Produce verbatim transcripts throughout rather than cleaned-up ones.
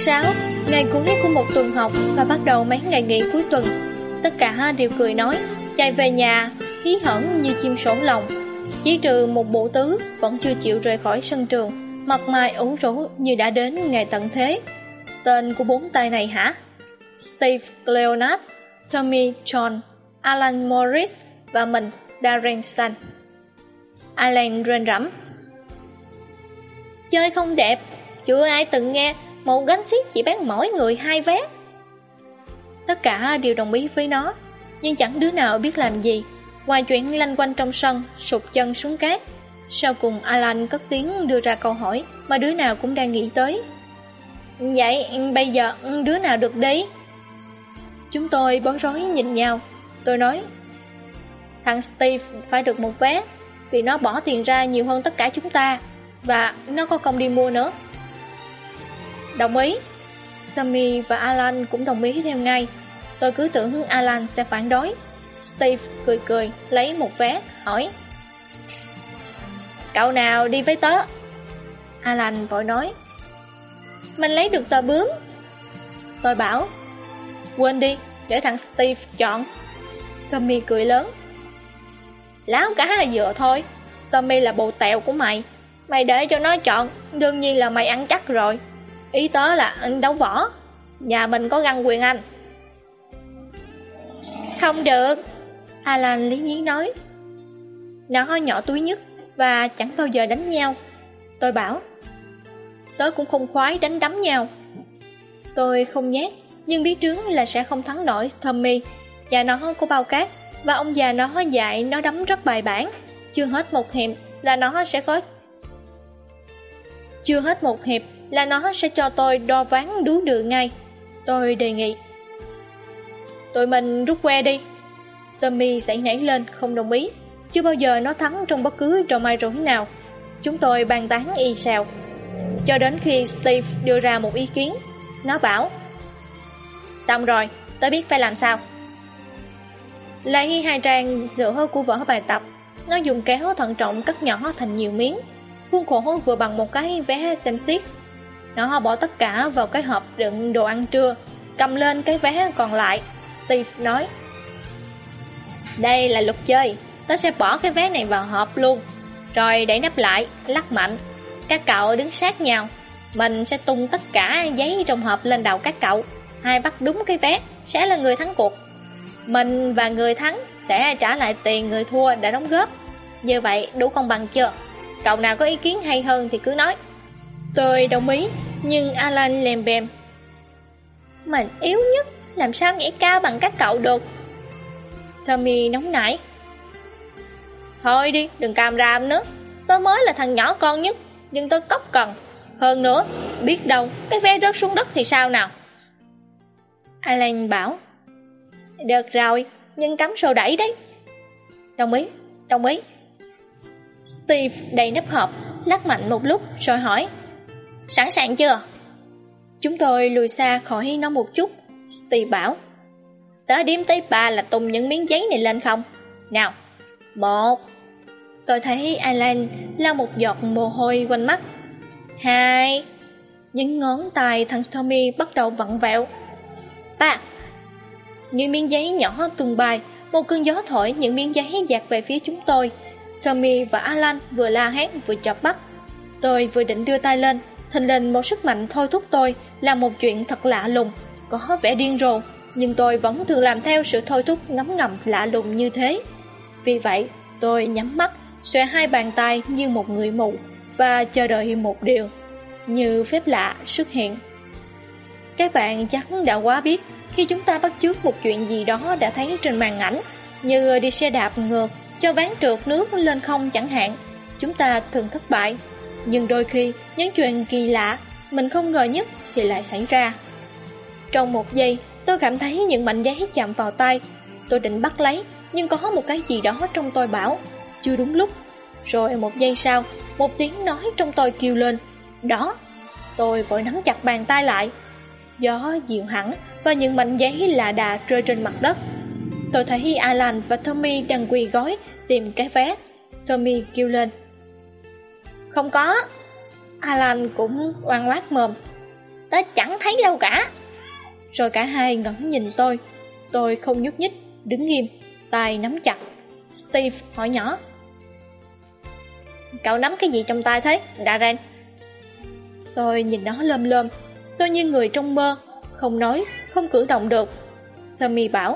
sáu, ngày cuối của một tuần học và bắt đầu mấy ngày nghỉ cuối tuần. Tất cả đều cười nói, chạy về nhà, hí hởn như chim sổ lồng. Chỉ trừ một bộ tứ vẫn chưa chịu rời khỏi sân trường, mặt mày ủ rũ như đã đến ngày tận thế. Tên của bốn tay này hả? Steve Leonard, Tommy John, Alan Morris và mình, Darren Sun. Alan rên rẫm. Chơi không đẹp, chưa ai từng nghe một gánh xiếc chỉ bán mỗi người hai vé. Tất cả đều đồng ý với nó, nhưng chẳng đứa nào biết làm gì, ngoài chuyện lanh quanh trong sân, sụt chân xuống cát. Sau cùng Alan cất tiếng đưa ra câu hỏi mà đứa nào cũng đang nghĩ tới. Vậy bây giờ đứa nào được đi? Chúng tôi bối rối nhìn nhau. Tôi nói, thằng Steve phải được một vé, vì nó bỏ tiền ra nhiều hơn tất cả chúng ta, và nó có công đi mua nữa. Đồng ý. Sammy và Alan cũng đồng ý theo ngay. Tôi cứ tưởng Alan sẽ phản đối. Steve cười cười lấy một vé, hỏi, cậu nào đi với tớ? Alan vội nói, mình lấy được tờ bướm. Tôi bảo, quên đi, để thằng Steve chọn. Tommy cười lớn, láo cả hai dựa thôi. Tommy là bồ tẹo của mày, mày để cho nó chọn, đương nhiên là mày ăn chắc rồi. Ý tớ là ăn đấu võ, nhà mình có găng quyền Anh. Không được, Alan lý nhí nói, nó nhỏ túi nhất và chẳng bao giờ đánh nhau. Tôi bảo, tớ cũng không khoái đánh đấm nhau. Tôi không nhát, nhưng biết trước là sẽ không thắng nổi Tommy. Nhà nó có bao cát, và ông già nó dạy nó đấm rất bài bản. Chưa hết một hiệp là nó sẽ có Chưa hết một hiệp là nó sẽ cho tôi đo ván đú đường ngay. Tôi đề nghị, tụi mình rút que đi. Tommy xảy nảy lên không đồng ý. Chưa bao giờ nó thắng trong bất cứ trò may rủi nào. Chúng tôi bàn tán y xèo, cho đến khi Steve đưa ra một ý kiến. Nó bảo, xong rồi, tớ biết phải làm sao. Lấy hai trang giữa của vở bài tập, nó dùng kéo thận trọng cắt nhỏ thành nhiều miếng, khuôn khổ vừa bằng một cái vé xem xiếc. Nó bỏ tất cả vào cái hộp đựng đồ ăn trưa, cầm lên cái vé còn lại. Steve nói, đây là luật chơi, tớ sẽ bỏ cái vé này vào hộp luôn, rồi đẩy nắp lại, lắc mạnh. Các cậu đứng sát nhau, mình sẽ tung tất cả giấy trong hộp lên đầu các cậu. Ai bắt đúng cái vé sẽ là người thắng cuộc. Mình và người thắng sẽ trả lại tiền người thua đã đóng góp. Như vậy đủ công bằng chưa? Cậu nào có ý kiến hay hơn thì cứ nói. Tôi đồng ý, nhưng Alan lèm bèm, mình yếu nhất, làm sao nhảy cao bằng các cậu được? Tommy nóng nảy, thôi đi, đừng càm ràm nữa. Tớ mới là thằng nhỏ con nhất, nhưng tớ cốc cần. Hơn nữa, biết đâu cái vé rớt xuống đất thì sao nào? Alan bảo, được rồi, nhưng cắm sổ đẩy đấy. Đồng ý, đồng ý. Steve đẩy nắp hộp, lắc mạnh một lúc rồi hỏi, sẵn sàng chưa? Chúng tôi lùi xa khỏi nó một chút. Steve bảo, tớ đếm tới ba là tung những miếng giấy này lên không? Nào, một. Tôi thấy Alan lau một giọt mồ hôi quanh mắt. Hai. Những ngón tay thằng Tommy bắt đầu vặn vẹo. Ba. Những miếng giấy nhỏ tung bay, một cơn gió thổi những miếng giấy dạt về phía chúng tôi. Tommy và Alan vừa la hét vừa chọc bắt. Tôi vừa định đưa tay lên, thình lình một sức mạnh thôi thúc tôi làm một chuyện thật lạ lùng, có vẻ điên rồ, nhưng tôi vẫn thường làm theo sự thôi thúc ngấm ngầm lạ lùng như thế. Vì vậy, tôi nhắm mắt, xòe hai bàn tay như một người mù và chờ đợi một điều, như phép lạ xuất hiện. Các bạn chắc đã quá biết khi chúng ta bắt chước một chuyện gì đó đã thấy trên màn ảnh, như đi xe đạp ngược cho ván trượt nước lên không chẳng hạn, chúng ta thường thất bại. Nhưng đôi khi những chuyện kỳ lạ mình không ngờ nhất thì lại xảy ra. Trong một giây, tôi cảm thấy những mảnh giấy chạm vào tay. Tôi định bắt lấy, nhưng có một cái gì đó trong tôi bảo chưa đúng lúc. Rồi một giây sau, một tiếng nói trong tôi kêu lên, đó. Tôi vội nắm chặt bàn tay lại. Gió dịu hẳn và những mảnh giấy lạ đà rơi trên mặt đất. Tôi thấy Alan và Tommy đang quỳ gối tìm cái vé. Tommy kêu lên, không có. Alan cũng oan oát mồm, tớ chẳng thấy đâu cả. Rồi cả hai ngẩng nhìn tôi. Tôi không nhúc nhích, đứng nghiêm, tay nắm chặt. Steve hỏi nhỏ: Cậu nắm cái gì trong tay thế, Darren? Tôi nhìn nó lơm lơm. Tôi như người trong mơ, không nói, không cử động được. Tommy bảo: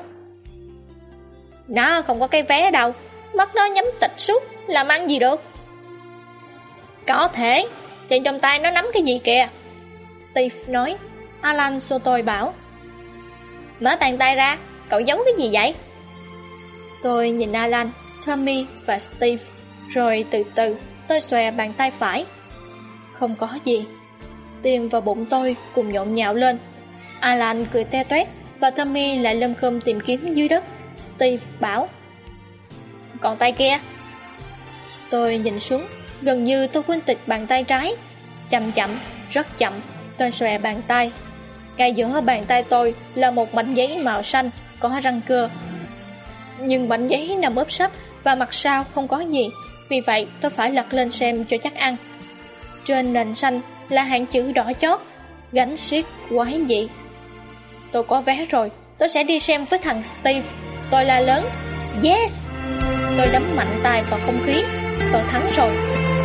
Nó không có cái vé đâu, mắt nó nhắm tịt suốt, làm ăn gì được. Có thể, trên trong tay nó nắm cái gì kìa, Steve nói. Alan xô tôi bảo: Mở bàn tay ra, cậu giấu cái gì vậy? Tôi nhìn Alan, Tommy và Steve. Rồi từ từ tôi xòe bàn tay phải. Không có gì. Tim và bụng tôi cùng nhộn nhạo lên. Alan cười te toét và Tommy lại lâm khâm tìm kiếm dưới đất. Steve bảo: Còn tay kia? Tôi nhìn xuống. Gần như tôi quên tịch bàn tay trái. Chậm chậm, rất chậm, tôi xòe bàn tay. Ngay giữa bàn tay tôi là một mảnh giấy màu xanh có răng cưa. Nhưng mảnh giấy nằm úp sấp và mặt sau không có gì. Vì vậy tôi phải lật lên xem cho chắc ăn. Trên nền xanh là hàng chữ đỏ chót: Gánh xiếc quái dị. Tôi có vé rồi, tôi sẽ đi xem với thằng Steve. Tôi la lớn: Yes! Tôi đấm mạnh tay vào không khí. Tôi thắng rồi.